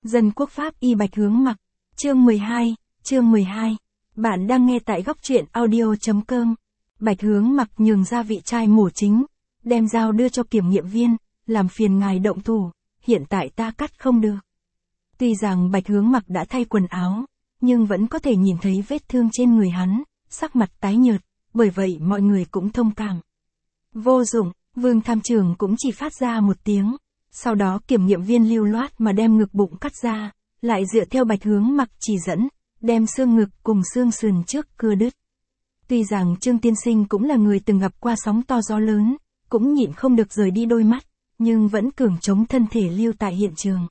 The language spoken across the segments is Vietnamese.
Dân quốc pháp y Bạch Hướng Mặc. Chương 12. Bạn đang nghe tại góc truyện audio.com. Bạch Hướng Mặc nhường ra vị trai mổ chính, đem dao đưa cho kiểm nghiệm viên, làm phiền ngài động thủ, hiện tại ta cắt không được. Tuy rằng Bạch Hướng Mặc đã thay quần áo, nhưng vẫn có thể nhìn thấy vết thương trên người hắn, sắc mặt tái nhợt, bởi vậy mọi người cũng thông cảm. Vô dụng, Vương Tham Trường cũng chỉ phát ra một tiếng. Sau đó kiểm nghiệm viên lưu loát mà đem ngực bụng cắt ra, lại dựa theo Bạch Hướng Mặc chỉ dẫn, đem xương ngực cùng xương sườn trước cưa đứt. Tuy rằng Trương Tiên Sinh cũng là người từng gặp qua sóng to gió lớn, cũng nhịn không được rời đi đôi mắt, nhưng vẫn cường chống thân thể lưu tại hiện trường.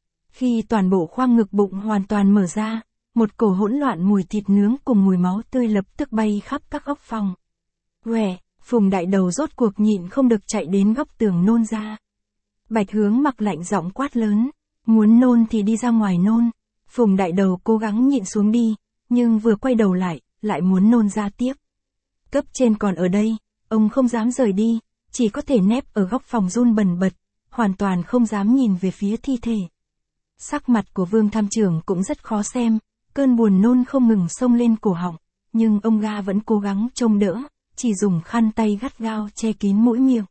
Khi toàn bộ khoang ngực bụng hoàn toàn mở ra, một cổ hỗn loạn mùi thịt nướng cùng mùi máu tươi lập tức bay khắp các góc phòng. Quẻ, Phùng Đại Đầu rốt cuộc nhịn không được chạy đến góc tường nôn ra. Bạch Hướng Mặc lạnh giọng quát lớn, muốn nôn thì đi ra ngoài nôn. Phùng Đại Đầu cố gắng nhịn xuống đi, nhưng vừa quay đầu lại muốn nôn ra tiếp. Cấp trên còn ở đây, ông không dám rời đi, chỉ có thể nép ở góc phòng run bần bật, hoàn toàn không dám nhìn về phía thi thể. Sắc mặt của Vương Tham Trường cũng rất khó xem, cơn buồn nôn không ngừng xông lên cổ họng, nhưng ông ga vẫn cố gắng trông đỡ, chỉ dùng khăn tay gắt gao che kín mũi miệng.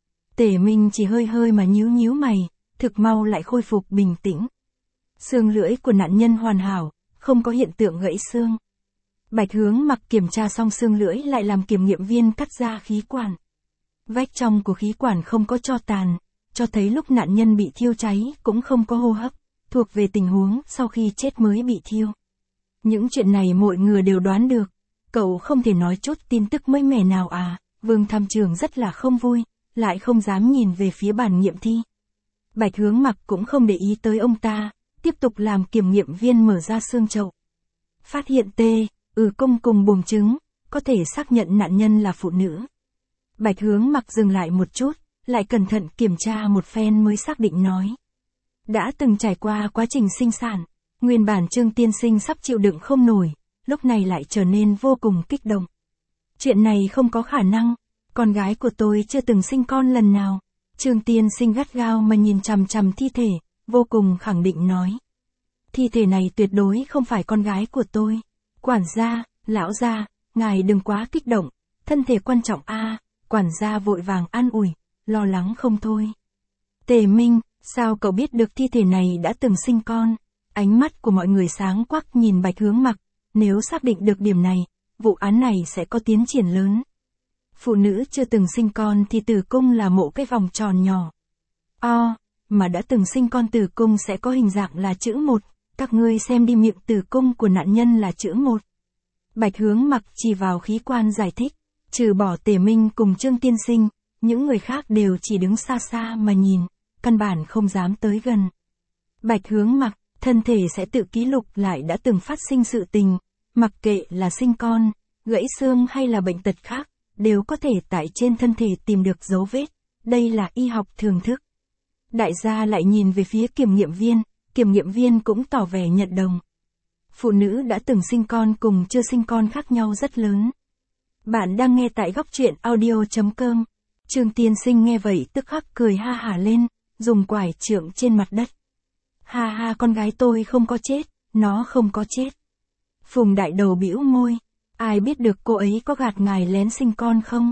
Tề Minh chỉ hơi hơi mà nhíu mày, thực mau lại khôi phục bình tĩnh. Xương lưỡi của nạn nhân hoàn hảo, không có hiện tượng gãy xương. Bạch Hướng Mặc kiểm tra xong xương lưỡi lại làm kiểm nghiệm viên cắt ra khí quản. Vách trong của khí quản không có tro tàn, cho thấy lúc nạn nhân bị thiêu cháy cũng không có hô hấp, thuộc về tình huống sau khi chết mới bị thiêu. Những chuyện này mọi người đều đoán được, cậu không thể nói chút tin tức mới mẻ nào à? Vương Tham Trường rất là không vui, lại không dám nhìn về phía bàn nghiệm thi. Bạch Hướng Mặc cũng không để ý tới ông ta, tiếp tục làm kiểm nghiệm viên mở ra xương chậu. Phát hiện công cùng buồng trứng, có thể xác nhận nạn nhân là phụ nữ. Bạch Hướng Mặc dừng lại một chút, lại cẩn thận kiểm tra một phen mới xác định nói. Đã từng trải qua quá trình sinh sản, nguyên bản Trương Tiên Sinh sắp chịu đựng không nổi, lúc này lại trở nên vô cùng kích động. Chuyện này không có khả năng, con gái của tôi chưa từng sinh con lần nào. Trương Tiên Sinh gắt gao mà nhìn chằm chằm thi thể, vô cùng khẳng định nói. Thi thể này tuyệt đối không phải con gái của tôi. Quản gia, lão gia, ngài đừng quá kích động, thân thể quan trọng a. Quản gia vội vàng an ủi, lo lắng không thôi. Tề Minh, sao cậu biết được thi thể này đã từng sinh con? Ánh mắt của mọi người sáng quắc nhìn Bạch Hướng Mặc, nếu xác định được điểm này, vụ án này sẽ có tiến triển lớn. Phụ nữ chưa từng sinh con thì tử cung là một cái vòng tròn nhỏ. Mà đã từng sinh con tử cung sẽ có hình dạng là chữ 1, các ngươi xem đi, miệng tử cung của nạn nhân là chữ 1. Bạch Hướng Mặc chỉ vào khí quan giải thích, trừ bỏ Tề Minh cùng Trương Tiên Sinh, những người khác đều chỉ đứng xa xa mà nhìn, căn bản không dám tới gần. Bạch Hướng Mặc, thân thể sẽ tự ký lục lại đã từng phát sinh sự tình, mặc kệ là sinh con, gãy xương hay là bệnh tật khác, đều có thể tại trên thân thể tìm được dấu vết, đây là y học thường thức. Đại gia lại nhìn về phía kiểm nghiệm viên cũng tỏ vẻ nhận đồng. Phụ nữ đã từng sinh con cùng chưa sinh con khác nhau rất lớn. Bạn đang nghe tại góc truyện audio.com. Trương Tiên Sinh nghe vậy tức khắc cười ha hả lên, dùng quải trượng trên mặt đất. Ha, con gái tôi không có chết, nó không có chết. Phùng Đại Đầu bĩu môi, ai biết được cô ấy có gạt ngài lén sinh con không?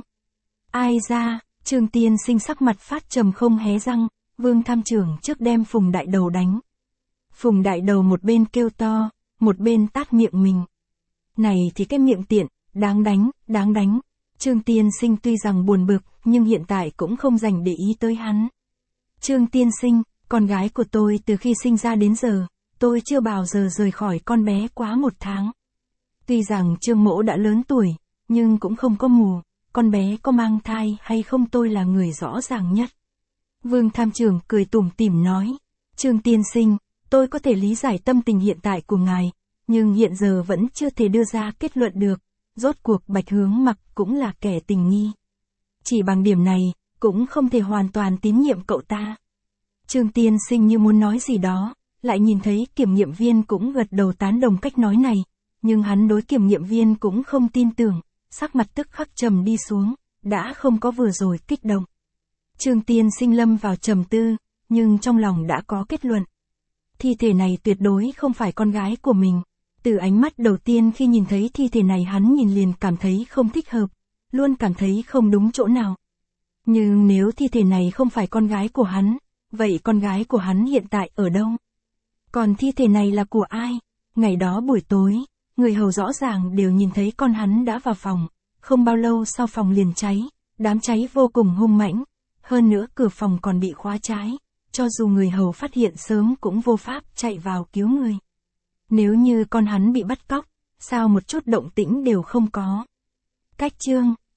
Ai ra? Trương Tiên Sinh sắc mặt phát trầm không hé răng, Vương Tham Trường trước đem Phùng Đại Đầu đánh. Phùng Đại Đầu một bên kêu to, một bên tát miệng mình. Này thì cái miệng tiện, đáng đánh. Trương Tiên Sinh tuy rằng buồn bực, nhưng hiện tại cũng không dành để ý tới hắn. Trương Tiên Sinh, con gái của tôi từ khi sinh ra đến giờ, tôi chưa bao giờ rời khỏi con bé quá 1 tháng. Tuy rằng Trương Mỗ đã lớn tuổi, nhưng cũng không có mù, con bé có mang thai hay không tôi là người rõ ràng nhất. Vương Tham Trường cười tủm tỉm nói, Trương Tiên Sinh, tôi có thể lý giải tâm tình hiện tại của ngài, nhưng hiện giờ vẫn chưa thể đưa ra kết luận được, rốt cuộc Bạch Hướng Mặc cũng là kẻ tình nghi. Chỉ bằng điểm này, cũng không thể hoàn toàn tín nhiệm cậu ta. Trương Tiên Sinh như muốn nói gì đó, lại nhìn thấy kiểm nghiệm viên cũng gật đầu tán đồng cách nói này, nhưng hắn đối kiểm nghiệm viên cũng không tin tưởng, sắc mặt tức khắc trầm đi xuống, đã không có vừa rồi kích động. Trương Tiên Sinh lâm vào trầm tư, nhưng trong lòng đã có kết luận. thi thể này tuyệt đối không phải con gái của mình. Từ ánh mắt đầu tiên khi nhìn thấy thi thể này hắn nhìn liền cảm thấy không thích hợp, luôn cảm thấy không đúng chỗ nào. Nhưng nếu thi thể này không phải con gái của hắn, vậy con gái của hắn hiện tại ở đâu? Còn thi thể này là của ai? Ngày đó buổi tối, người hầu rõ ràng đều nhìn thấy con hắn đã vào phòng, không bao lâu sau phòng liền cháy, đám cháy vô cùng hung mãnh, hơn nữa cửa phòng còn bị khóa trái, cho dù người hầu phát hiện sớm cũng vô pháp chạy vào cứu người. Nếu như con hắn bị bắt cóc, sao một chút động tĩnh đều không có? Cách chương